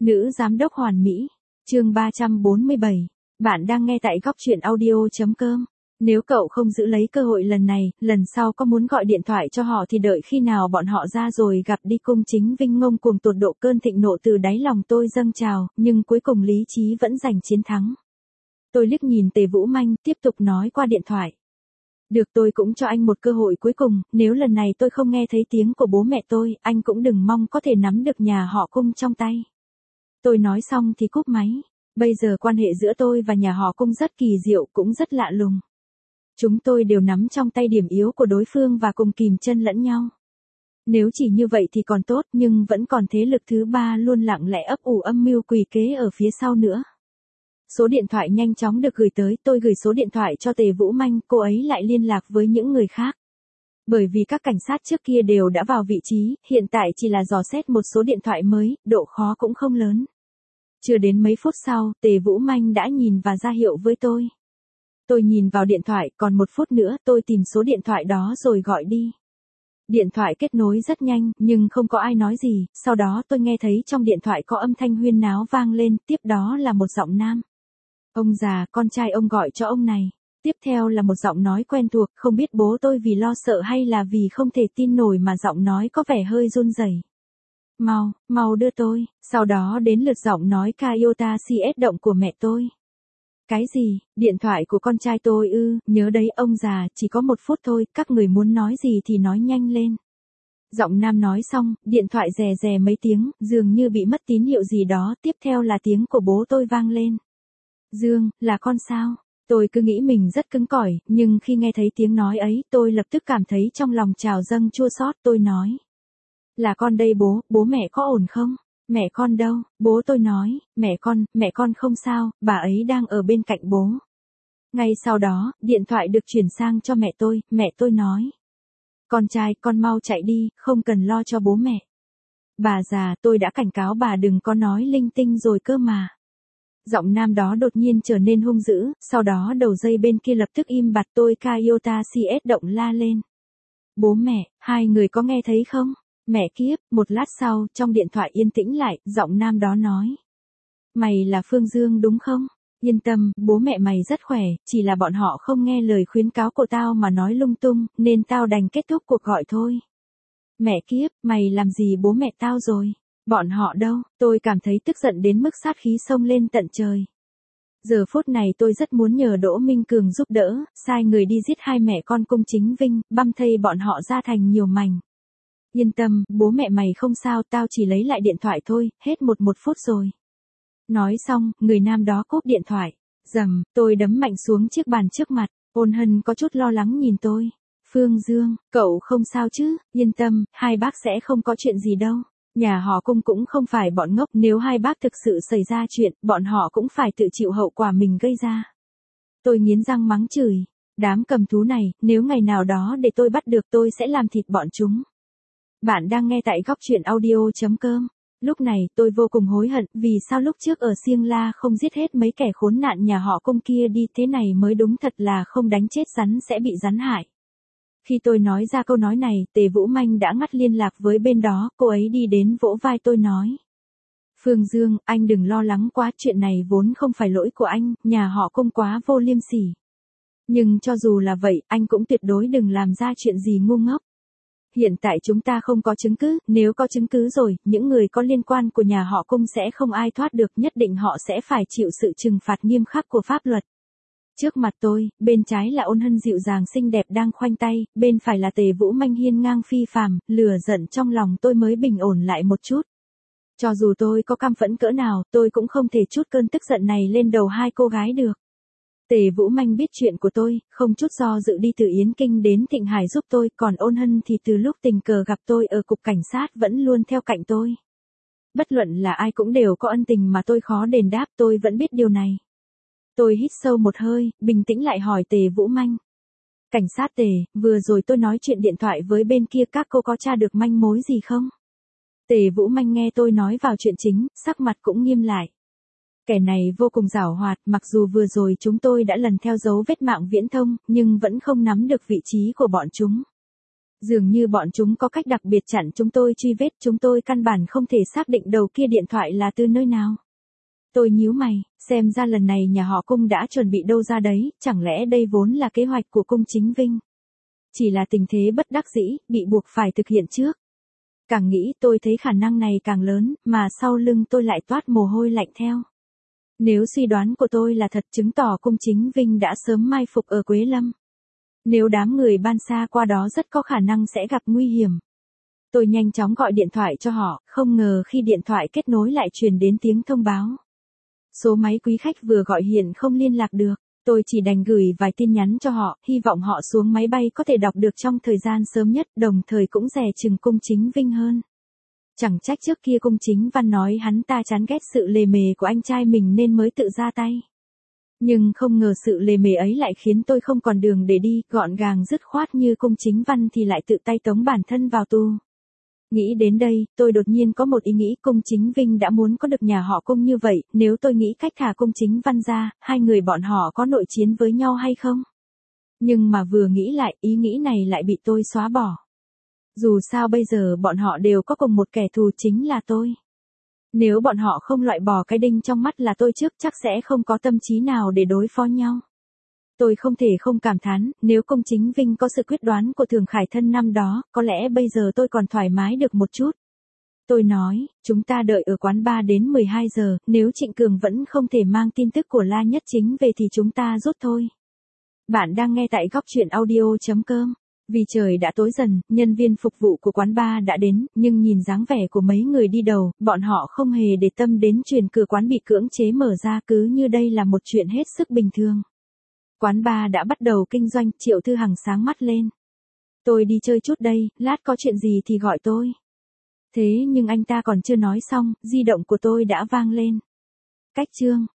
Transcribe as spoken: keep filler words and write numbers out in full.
Nữ giám đốc hoàn mỹ. Chương ba trăm bốn mươi bảy. Bạn đang nghe tại góc truyện audio chấm com. Nếu cậu không giữ lấy cơ hội lần này, lần sau có muốn gọi điện thoại cho họ thì đợi khi nào bọn họ ra rồi gặp đi. Cung Chính Vinh ngông cuồng tột độ, cơn thịnh nộ từ đáy lòng tôi dâng trào, nhưng cuối cùng lý trí vẫn giành chiến thắng. Tôi liếc nhìn Tề Vũ Manh, tiếp tục nói qua điện thoại. Được, tôi cũng cho anh một cơ hội cuối cùng, nếu lần này tôi không nghe thấy tiếng của bố mẹ tôi, anh cũng đừng mong có thể nắm được nhà họ Cung trong tay. Tôi nói xong thì cúp máy. Bây giờ quan hệ giữa tôi và nhà họ Cung rất kỳ diệu, cũng rất lạ lùng. Chúng tôi đều nắm trong tay điểm yếu của đối phương và cùng kìm chân lẫn nhau. Nếu chỉ như vậy thì còn tốt, nhưng vẫn còn thế lực thứ ba luôn lặng lẽ ấp ủ âm mưu quỷ kế ở phía sau nữa. Số điện thoại nhanh chóng được gửi tới, tôi gửi số điện thoại cho Tề Vũ Manh, cô ấy lại liên lạc với những người khác. Bởi vì các cảnh sát trước kia đều đã vào vị trí, hiện tại chỉ là dò xét một số điện thoại mới, độ khó cũng không lớn. Chưa đến mấy phút sau, Tề Vũ Manh đã nhìn và ra hiệu với tôi. Tôi nhìn vào điện thoại, còn một phút nữa tôi tìm số điện thoại đó rồi gọi đi. Điện thoại kết nối rất nhanh, nhưng không có ai nói gì, sau đó tôi nghe thấy trong điện thoại có âm thanh huyên náo vang lên, tiếp đó là một giọng nam. Ông già, con trai ông gọi cho ông này. Tiếp theo là một giọng nói quen thuộc, không biết bố tôi vì lo sợ hay là vì không thể tin nổi mà giọng nói có vẻ hơi run rẩy. Mau, mau đưa tôi, sau đó đến lượt giọng nói Toyota xê ét động của mẹ tôi. Cái gì, điện thoại của con trai tôi ư, nhớ đấy ông già, chỉ có một phút thôi, các người muốn nói gì thì nói nhanh lên. Giọng nam nói xong, điện thoại rè rè mấy tiếng, dường như bị mất tín hiệu gì đó, tiếp theo là tiếng của bố tôi vang lên. Dương, là con sao? Tôi cứ nghĩ mình rất cứng cỏi, nhưng khi nghe thấy tiếng nói ấy, tôi lập tức cảm thấy trong lòng trào dâng chua xót, tôi nói. Là con đây bố, bố mẹ có ổn không? Mẹ con đâu? Bố tôi nói, mẹ con, mẹ con không sao, bà ấy đang ở bên cạnh bố. Ngay sau đó, điện thoại được chuyển sang cho mẹ tôi, mẹ tôi nói. Con trai, con mau chạy đi, không cần lo cho bố mẹ. Bà già, tôi đã cảnh cáo bà đừng có nói linh tinh rồi cơ mà. Giọng nam đó đột nhiên trở nên hung dữ, sau đó đầu dây bên kia lập tức im bặt, tôi Toyota xê ét động la lên. Bố mẹ, hai người có nghe thấy không? Mẹ kiếp, một lát sau, trong điện thoại yên tĩnh lại, giọng nam đó nói. Mày là Phương Dương đúng không? Yên tâm, bố mẹ mày rất khỏe, chỉ là bọn họ không nghe lời khuyến cáo của tao mà nói lung tung, nên tao đành kết thúc cuộc gọi thôi. Mẹ kiếp, mày làm gì bố mẹ tao rồi? Bọn họ đâu? Tôi cảm thấy tức giận đến mức sát khí xông lên tận trời. Giờ phút này tôi rất muốn nhờ Đỗ Minh Cường giúp đỡ, sai người đi giết hai mẹ con Cung Chính Vinh, băm thây bọn họ ra thành nhiều mảnh. Yên tâm, bố mẹ mày không sao, tao chỉ lấy lại điện thoại thôi, hết một một phút rồi. Nói xong, người nam đó cúp điện thoại. Rầm, tôi đấm mạnh xuống chiếc bàn trước mặt, Ôn Hân có chút lo lắng nhìn tôi. Phương Dương, cậu không sao chứ, yên tâm, hai bác sẽ không có chuyện gì đâu. Nhà họ Cung cũng không phải bọn ngốc, nếu hai bác thực sự xảy ra chuyện, bọn họ cũng phải tự chịu hậu quả mình gây ra. Tôi nghiến răng mắng chửi, đám cầm thú này, nếu ngày nào đó để tôi bắt được tôi sẽ làm thịt bọn chúng. Bạn đang nghe tại góc truyện audio chấm com. Lúc này, tôi vô cùng hối hận, vì sao lúc trước ở Siêng La không giết hết mấy kẻ khốn nạn nhà họ Cung kia đi, thế này mới đúng thật là không đánh chết rắn sẽ bị rắn hại. Khi tôi nói ra câu nói này, Tề Vũ Manh đã ngắt liên lạc với bên đó, cô ấy đi đến vỗ vai tôi nói. Phương Dương, anh đừng lo lắng quá, chuyện này vốn không phải lỗi của anh, nhà họ Cung quá vô liêm sỉ. Nhưng cho dù là vậy, anh cũng tuyệt đối đừng làm ra chuyện gì ngu ngốc. Hiện tại chúng ta không có chứng cứ, nếu có chứng cứ rồi, những người có liên quan của nhà họ Cung sẽ không ai thoát được, nhất định họ sẽ phải chịu sự trừng phạt nghiêm khắc của pháp luật. Trước mặt tôi, bên trái là Ôn Hân dịu dàng xinh đẹp đang khoanh tay, bên phải là Tề Vũ Manh hiên ngang phi phàm, lửa giận trong lòng tôi mới bình ổn lại một chút. Cho dù tôi có căm phẫn cỡ nào, tôi cũng không thể trút cơn tức giận này lên đầu hai cô gái được. Tề Vũ Manh biết chuyện của tôi, không chút do dự đi từ Yến Kinh đến Thịnh Hải giúp tôi, còn Ôn Hân thì từ lúc tình cờ gặp tôi ở cục cảnh sát vẫn luôn theo cạnh tôi. Bất luận là ai cũng đều có ân tình mà tôi khó đền đáp, tôi vẫn biết điều này. Tôi hít sâu một hơi, bình tĩnh lại hỏi Tề Vũ Manh. Cảnh sát Tề, vừa rồi tôi nói chuyện điện thoại với bên kia, các cô có tra được manh mối gì không? Tề Vũ Manh nghe tôi nói vào chuyện chính, sắc mặt cũng nghiêm lại. Kẻ này vô cùng giảo hoạt, mặc dù vừa rồi chúng tôi đã lần theo dấu vết mạng viễn thông, nhưng vẫn không nắm được vị trí của bọn chúng. Dường như bọn chúng có cách đặc biệt chặn chúng tôi truy vết, chúng tôi căn bản không thể xác định đầu kia điện thoại là từ nơi nào. Tôi nhíu mày, xem ra lần này nhà họ Cung đã chuẩn bị đâu ra đấy, chẳng lẽ đây vốn là kế hoạch của Cung Chính Vinh? Chỉ là tình thế bất đắc dĩ, bị buộc phải thực hiện trước. Càng nghĩ tôi thấy khả năng này càng lớn, mà sau lưng tôi lại toát mồ hôi lạnh theo. Nếu suy đoán của tôi là thật, chứng tỏ Cung Chính Vinh đã sớm mai phục ở Quế Lâm. Nếu đám người ban xa qua đó rất có khả năng sẽ gặp nguy hiểm. Tôi nhanh chóng gọi điện thoại cho họ, không ngờ khi điện thoại kết nối lại truyền đến tiếng thông báo. Số máy quý khách vừa gọi hiện không liên lạc được, tôi chỉ đành gửi vài tin nhắn cho họ, hy vọng họ xuống máy bay có thể đọc được trong thời gian sớm nhất, đồng thời cũng dè chừng Cung Chính Vinh hơn. Chẳng trách trước kia Cung Chính Văn nói hắn ta chán ghét sự lề mề của anh trai mình nên mới tự ra tay. Nhưng không ngờ sự lề mề ấy lại khiến tôi không còn đường để đi, gọn gàng dứt khoát như Cung Chính Văn thì lại tự tay tống bản thân vào tù. Nghĩ đến đây, tôi đột nhiên có một ý nghĩ, Cung Chính Vinh đã muốn có được nhà họ Cung như vậy, nếu tôi nghĩ cách thả Cung Chính Văn ra, hai người bọn họ có nội chiến với nhau hay không? Nhưng mà vừa nghĩ lại, ý nghĩ này lại bị tôi xóa bỏ. Dù sao bây giờ bọn họ đều có cùng một kẻ thù, chính là tôi. Nếu bọn họ không loại bỏ cái đinh trong mắt là tôi trước, chắc sẽ không có tâm trí nào để đối phó nhau. Tôi không thể không cảm thán, nếu Cung Chính Vinh có sự quyết đoán của Thường Khải Thân năm đó, có lẽ bây giờ tôi còn thoải mái được một chút. Tôi nói, chúng ta đợi ở quán bar đến mười hai giờ, nếu Trịnh Cường vẫn không thể mang tin tức của La Nhất Chính về thì chúng ta rút thôi. Bạn đang nghe tại góc truyện audio chấm com. Vì trời đã tối dần, nhân viên phục vụ của quán bar đã đến, nhưng nhìn dáng vẻ của mấy người đi đầu, bọn họ không hề để tâm đến chuyện cửa quán bị cưỡng chế mở ra, cứ như đây là một chuyện hết sức bình thường. Quán bar đã bắt đầu kinh doanh, Triệu Thư Hằng sáng mắt lên. Tôi đi chơi chút đây, lát có chuyện gì thì gọi tôi. Thế nhưng anh ta còn chưa nói xong, di động của tôi đã vang lên. Cách chương.